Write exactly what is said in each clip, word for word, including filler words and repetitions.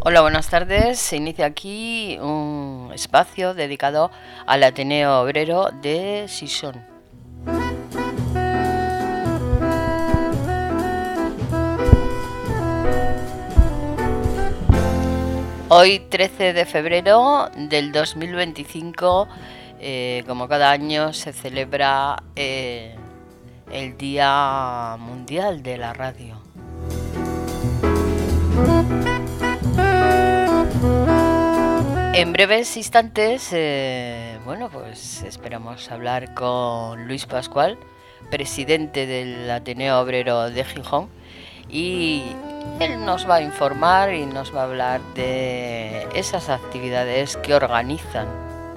Hola, buenas tardes. Se inicia aquí un espacio dedicado al Ateneo Obrero de Sison. Hoy, trece de febrero del dos mil veinticinco, eh, como cada año, se celebra eh, el Día Mundial de la Radio. En breves instantes, eh, bueno, pues esperamos hablar con Luis Pascual, presidente del Ateneo Obrero de Gijón, y él nos va a informar y nos va a hablar de esas actividades que organizan.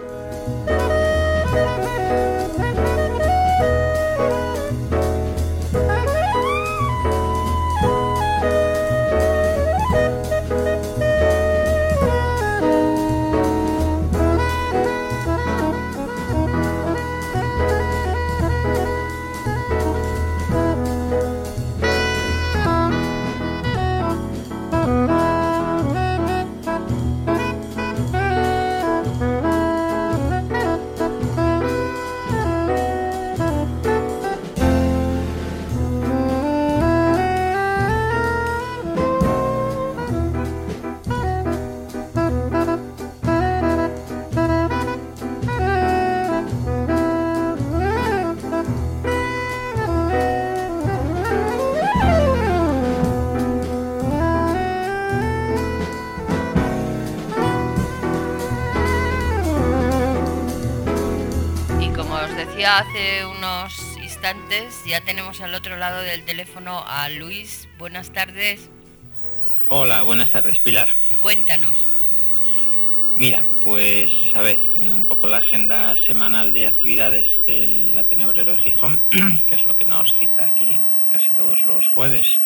Hace unos instantes ya tenemos al otro lado del teléfono a Luis. Buenas tardes. Hola, buenas tardes, Pilar. Cuéntanos. Mira, pues a ver, un poco la agenda semanal de actividades del Ateneo Obrero de Gijón, que es lo que nos cita aquí casi todos los jueves.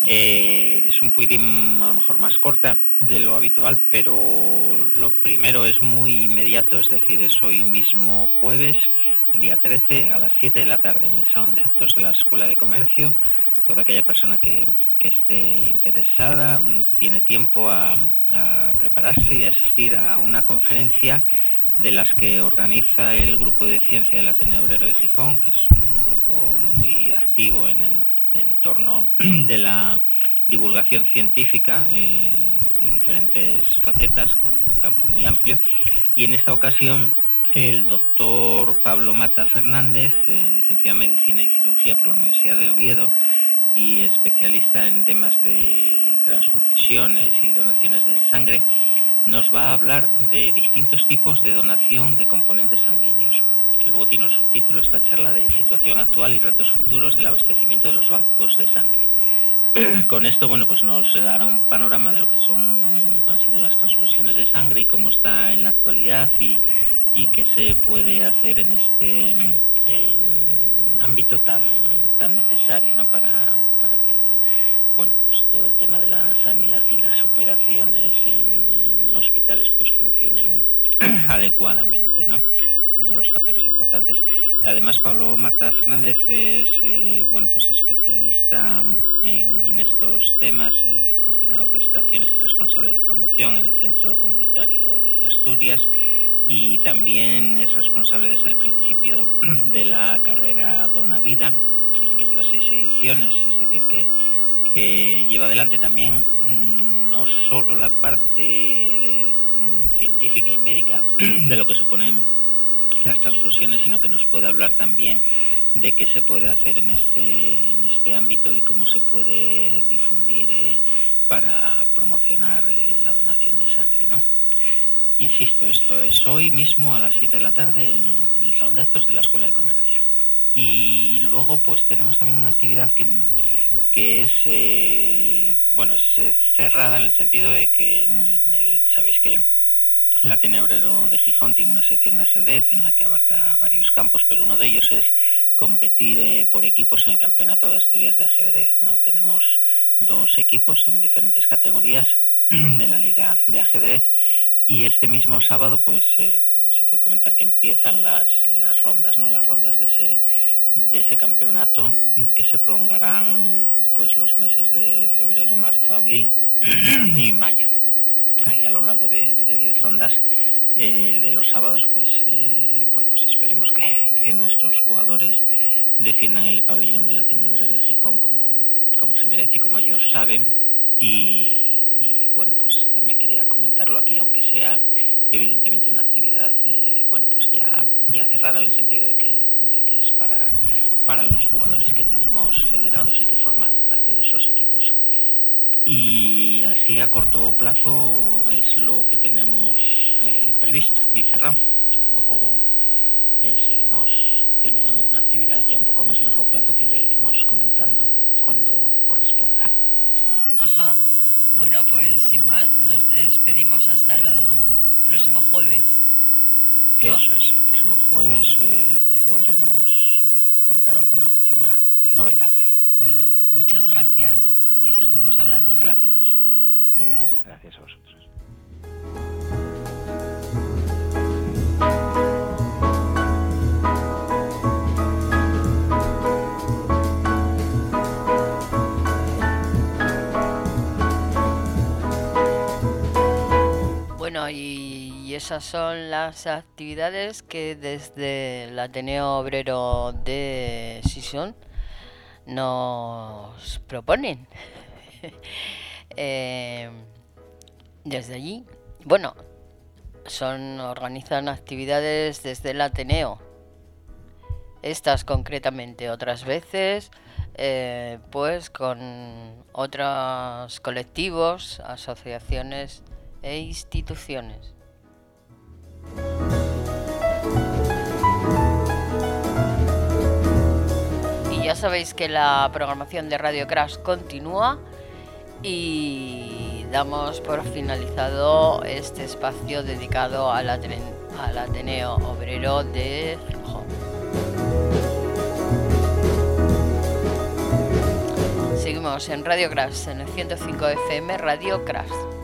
Eh, es un poquitín a lo mejor más corta de lo habitual, pero lo primero es muy inmediato, es decir, es hoy mismo jueves, día trece, a las siete de la tarde, en el Salón de Actos de la Escuela de Comercio. Toda aquella persona que, que esté interesada tiene tiempo a, a prepararse y asistir a una conferencia de las que organiza el Grupo de Ciencia del Ateneo Obrero de Gijón, que es un grupo muy activo en el entorno de la divulgación científica eh, de diferentes facetas, con un campo muy amplio. Y en esta ocasión el doctor Pablo Mata Fernández, eh, licenciado en Medicina y Cirugía por la Universidad de Oviedo y especialista en temas de transfusiones y donaciones de sangre, nos va a hablar de distintos tipos de donación de componentes sanguíneos. Que luego tiene un subtítulo, esta charla, de situación actual y retos futuros del abastecimiento de los bancos de sangre. Con esto, bueno, pues nos dará un panorama de lo que son han sido las transfusiones de sangre y cómo está en la actualidad y, y qué se puede hacer en este eh, ámbito tan tan necesario, ¿no? Para para que el bueno, pues todo el tema de la sanidad y las operaciones en, en hospitales pues funcionen adecuadamente, ¿no? Uno de los factores importantes. Además, Pablo Mata Fernández es eh, bueno, pues especialista en, en estos temas, eh, coordinador de estaciones y responsable de promoción en el Centro Comunitario de Asturias, y también es responsable desde el principio de la carrera Dona Vida, que lleva seis ediciones, es decir, que que lleva adelante también mmm, no solo la parte mmm, científica y médica de lo que suponen las transfusiones, sino que nos puede hablar también de qué se puede hacer en este en este ámbito y cómo se puede difundir eh, para promocionar eh, la donación de sangre, ¿no? Insisto, esto es hoy mismo a las siete de la tarde en, en el Salón de Actos de la Escuela de Comercio. Y luego pues tenemos también una actividad que que es, eh, bueno, es eh, cerrada en el sentido de que en el, el, sabéis que el Ateneo Obrero de Gijón tiene una sección de ajedrez en la que abarca varios campos, pero uno de ellos es competir eh, por equipos en el Campeonato de Asturias de Ajedrez, ¿no? Tenemos dos equipos en diferentes categorías de la Liga de Ajedrez y este mismo sábado pues eh, se puede comentar que empiezan las, las rondas, ¿no? Las rondas de ese de ese campeonato, que se prolongarán pues los meses de febrero, marzo, abril y mayo. ahí a lo largo de diez rondas. Eh, de los sábados, pues eh, bueno, pues esperemos que, que nuestros jugadores defiendan el pabellón del Ateneo Obrero de Gijón como, como se merece y como ellos saben. Y, y bueno, pues también quería comentarlo aquí, aunque sea evidentemente una actividad eh, bueno, pues ya, ya cerrada, en el sentido de que, de que es para, para los jugadores que tenemos federados y que forman parte de esos equipos. Y así a corto plazo es lo que tenemos eh, previsto y cerrado. Luego eh, seguimos teniendo alguna actividad ya un poco más largo plazo que ya iremos comentando cuando corresponda. Ajá. Bueno, pues sin más, nos despedimos hasta el próximo jueves, ¿no? Eso es, el próximo jueves eh, bueno. podremos eh, comentar alguna última novedad. Bueno, muchas gracias y seguimos hablando. Gracias. Hasta luego. Gracias a vosotros. Bueno, y, y esas son las actividades que desde el Ateneo Obrero de Sison nos proponen. eh, desde allí, bueno, son organizan actividades desde el Ateneo. Estas concretamente, otras veces eh, pues con otros colectivos, asociaciones e instituciones. Y ya sabéis que la programación de Radio Crash continúa y damos por finalizado este espacio dedicado al, Aten- al Ateneo Obrero de Gijón. Seguimos en Radio Crash, en el ciento cinco F M Radio Crash.